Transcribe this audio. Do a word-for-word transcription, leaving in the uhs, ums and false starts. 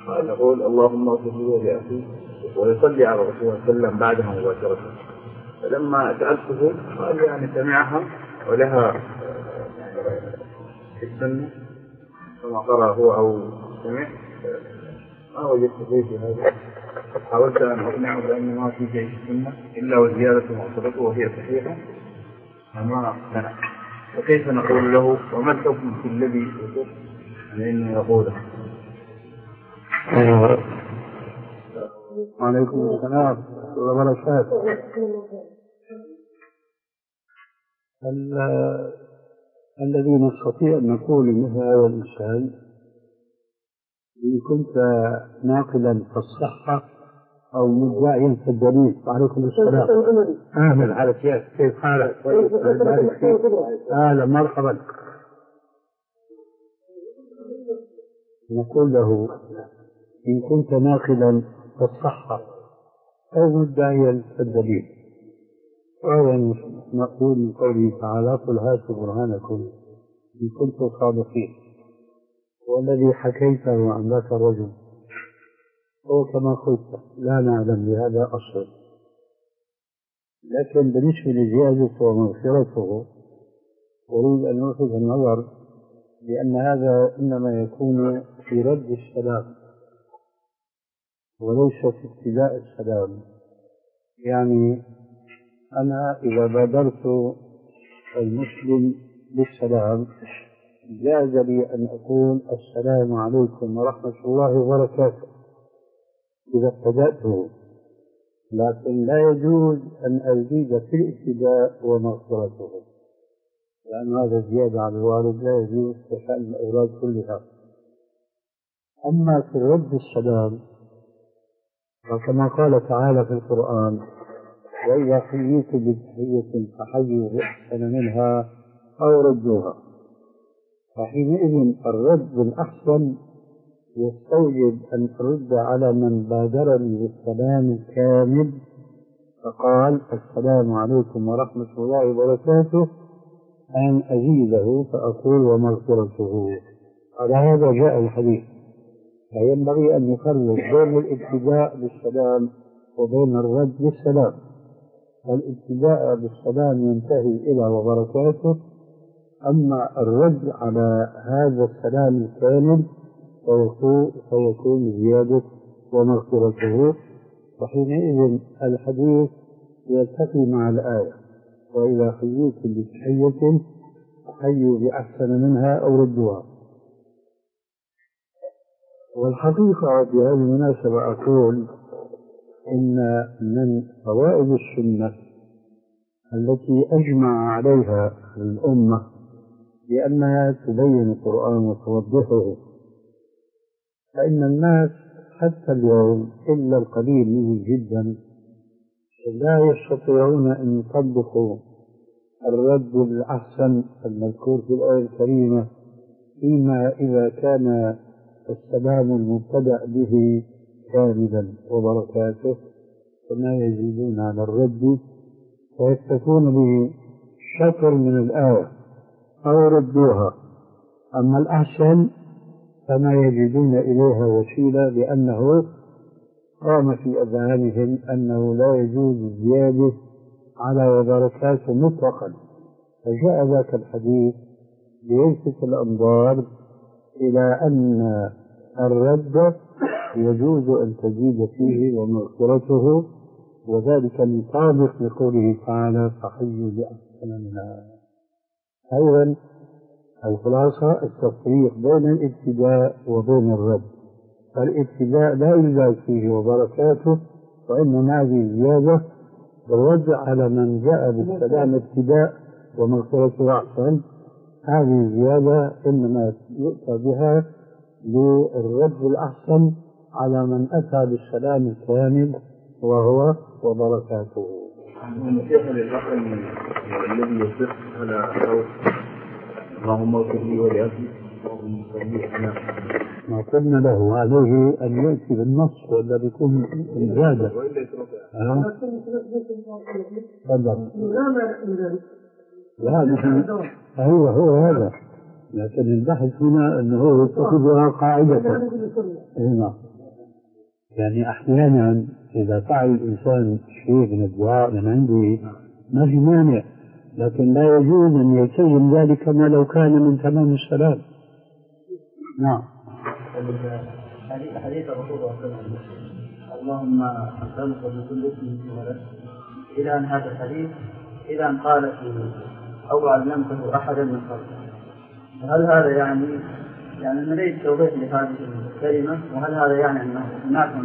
قال يقول اللهم اغفر لي ولأخي ويصلي على الرسول صلى الله عليه وسلم بعدها مباشرة. فلما سألته قال يعني سمعها ولها في السنة كما قرأ هو أو سمع، ما وجدت شيء في هذا. حاولت أن أقنعه بأن ما في شيء في السنة إلا وزيادة معصرته وهي صحيحة فما اقتنع. فكيف نقول له وما الحكم في الذي يصح لأنه يقوله؟ وعليكم السلام وبركاته. الذي نستطيع أن نقول مثل هذا الإنسان إن كنت ناقلا فالصحة أو مدعيا فالدليل. وعليكم السلام. أهلا على كيف كيف حالك؟ أهلا مرحبا. نقول له إن كنت ناقلا فالصحة أو مدعيا فالدليل. وهذا نقول من قوله تعالى قل هاتوا برهانكم إن كنتم صادقين. والذي حكيته عن ذاك الرجل هو كما قلت لا نعلم بهذا أصلا، لكن بالنسبة لزيادته ومغفرته أريد أن نلفت النظر لأن هذا إنما يكون في رد السلام وليس في ابتداء السلام. يعني أنا إذا بادرت المسلم بالسلام جاز لي أن أقول السلام عليكم ورحمة الله وبركاته إذا ابتدأته، لكن لا يجوز أن أزيد في الابتداء ومغفرته، لأن هذا زيادة على الوارد لا يجوز في شأن الأوراد كلها. أما في رد السلام فكما قال تعالى في القرآن وإذا حييتم بتحية فحيوا بأحسن منها أو ردوها. فحينئذ الرد الأحسن يستوجب أن أرد على من بادرني بالسلام الكامل فقال السلام عليكم ورحمة الله وبركاته، أن أزيده فأقول ومغفرته. على هذا جاء الحديث. فينبغي أن نفرق بين الابتداء بالسلام وبين الرد بالسلام. الابتداء بالسلام ينتهي إلى وبركاته، أما الرد على هذا السلام الكامل فيكون زيادة ومغفرته. وحينئذ الحديث يلتقي مع الآية وإذا حييتم بتحية فحيوا بأحسن منها أو ردوها. والحقيقة في هذه المناسبة أقول إن من فوائد السنة التي أجمع عليها الأمة لأنها تبين القرآن وتوضحه، فإن الناس حتى اليوم إلا القليل منهم جدا لا يستطيعون أن يطبقوا الرد الأحسن المذكور في الآية الكريمة، فيما إذا كان السلام المبتدأ به كاملا وبركاته فما يزيدون على الرد فيكتفون به شطر من الآية أو ردوها. أما الأحسن فما يجدون إليها وسيلة، لأنه قام في أذهانهم أنه لا يجوز الزيادة على وبركاته مطلقا. فجاء ذاك الحديث ليلفت الأنظار إلى أن الرد يجوز أن تزيد فيه ومغفرته، وذلك مطابق لقوله تعالى فحيوا بأحسن منها. أيضا الخلاصة التفريق بين الابتداء وبين الرد. فالابتداء لا يزاد فيه وبركاته، وإنما هذه زيادة، والرد على من جاء بالسلام ابتداء ومغفرته أحسن هذه زيادة إنما يؤتى بها للرد الأحسن على من أتى بالسلام الكامل وهو وبركاته. المسيح للأخ الذي يصح على صوت اللهم اغفر لي ولأخي اللهم اغفر لي أنا ما قلنا له عليه أن يأتي بالنص ولا بيكون زيادة. أه؟ تفضل. لا نحن أيوه هو هذا، لكن البحث هنا أنه يتخذها قاعدة. هنا يعني أحيانا إذا فعل الإنسان شيء من الدعاء من عنده ما في مانع، لكن لا يجوز أن يلتزم ذلك ما لو كان من تمام الصلاة. نعم. حديث الرسول صلى الله عليه وسلم اللهم أسألك بكل اسم ولك إلى أن هذا الحديث إلى أن قال في أو علمته أحدا من خلقه. هل هذا يعني يعني نريد توضيح لهذه الكلمة، وهل هذا يعني أنه هناك